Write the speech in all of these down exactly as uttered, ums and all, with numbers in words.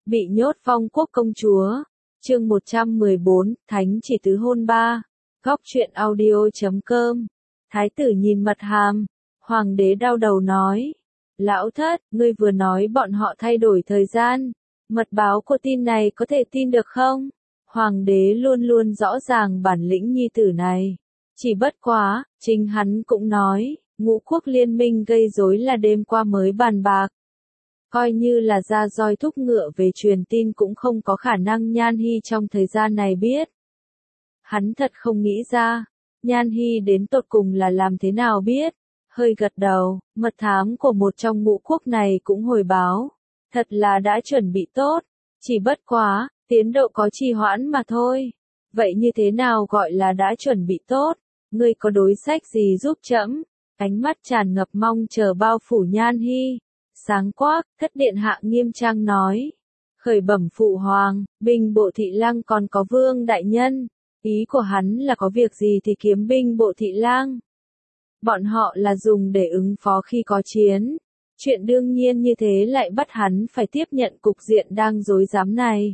Bị nhốt Phong Quốc công chúa. Chương một trăm mười bốn, Thánh chỉ tứ hôn ba. Góc truyện audio chấm com. Thái tử nhìn mật hàm. Hoàng đế đau đầu nói. Lão thất, ngươi vừa nói bọn họ thay đổi thời gian. Mật báo của tin này có thể tin được không? Hoàng đế luôn luôn rõ ràng bản lĩnh nhi tử này. Chỉ bất quá, chính hắn cũng nói, ngũ quốc liên minh gây rối là đêm qua mới bàn bạc. Coi như là ra roi thúc ngựa về truyền tin cũng không có khả năng Nhan Hy trong thời gian này biết. Hắn thật không nghĩ ra, Nhan Hy đến tột cùng là làm thế nào biết. Hơi gật đầu, mật thám của một trong ngũ quốc này cũng hồi báo. Thật là đã chuẩn bị tốt, chỉ bất quá, tiến độ có trì hoãn mà thôi. Vậy như thế nào gọi là đã chuẩn bị tốt? Ngươi có đối sách gì giúp trẫm? Ánh mắt tràn ngập mong chờ bao phủ Nhan Hy. Sáng quắc, thất điện hạ nghiêm trang nói. Khởi bẩm phụ hoàng, binh bộ thị lang còn có vương đại nhân. Ý của hắn là có việc gì thì kiếm binh bộ thị lang. Bọn họ là dùng để ứng phó khi có chiến. Chuyện đương nhiên như thế lại bắt hắn phải tiếp nhận cục diện đang rối rắm này.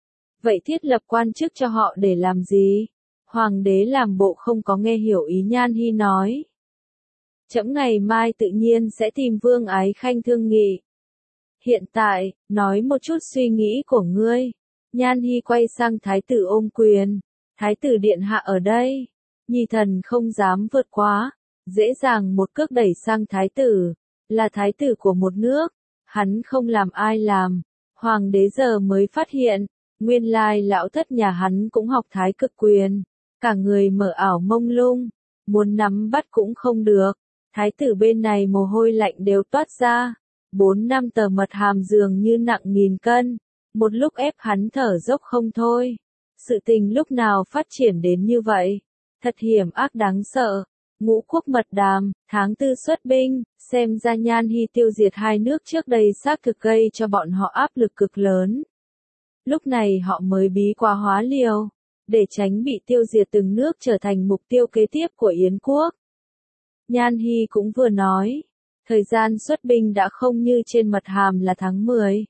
Vậy thiết lập quan chức cho họ để làm gì? Hoàng đế làm bộ không có nghe hiểu ý Nhan Hy nói. Trẫm ngày mai tự nhiên sẽ tìm Vương Ái Khanh thương nghị. Hiện tại, nói một chút suy nghĩ của ngươi. Nhan Hy quay sang thái tử ôm quyền. Thái tử điện hạ ở đây. Nhi thần không dám vượt quá. Dễ dàng một cước đẩy sang thái tử. Là thái tử của một nước. Hắn không làm ai làm. Hoàng đế giờ mới phát hiện. Nguyên lai lão thất nhà hắn cũng học thái cực quyền. Cả người mở ảo mông lung. Muốn nắm bắt cũng không được. Thái tử bên này mồ hôi lạnh đều toát ra. Bốn năm tờ mật hàm dường như nặng nghìn cân. Một lúc ép hắn thở dốc không thôi. Sự tình lúc nào phát triển đến như vậy? Thật hiểm ác đáng sợ. Ngũ quốc mật đàm, tháng tư xuất binh, xem ra Nhan Hy tiêu diệt hai nước trước đây xác thực gây cho bọn họ áp lực cực lớn. Lúc này họ mới bí quá hóa liều, để tránh bị tiêu diệt từng nước trở thành mục tiêu kế tiếp của Yến quốc. Nhan Hy cũng vừa nói, thời gian xuất binh đã không như trên mật hàm là tháng mười.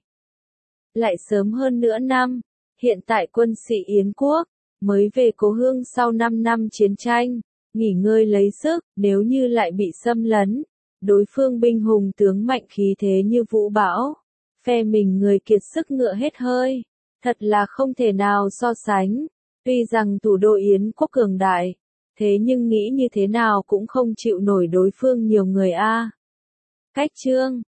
Lại sớm hơn nửa năm, hiện tại quân sĩ Yến quốc, mới về cố hương sau năm năm chiến tranh, nghỉ ngơi lấy sức, nếu như lại bị xâm lấn. Đối phương binh hùng tướng mạnh khí thế như vũ bão, phe mình người kiệt sức ngựa hết hơi, thật là không thể nào so sánh. Tuy rằng thủ đô Yến quốc cường đại, thế nhưng nghĩ như thế nào cũng không chịu nổi đối phương nhiều người a. Cách chương,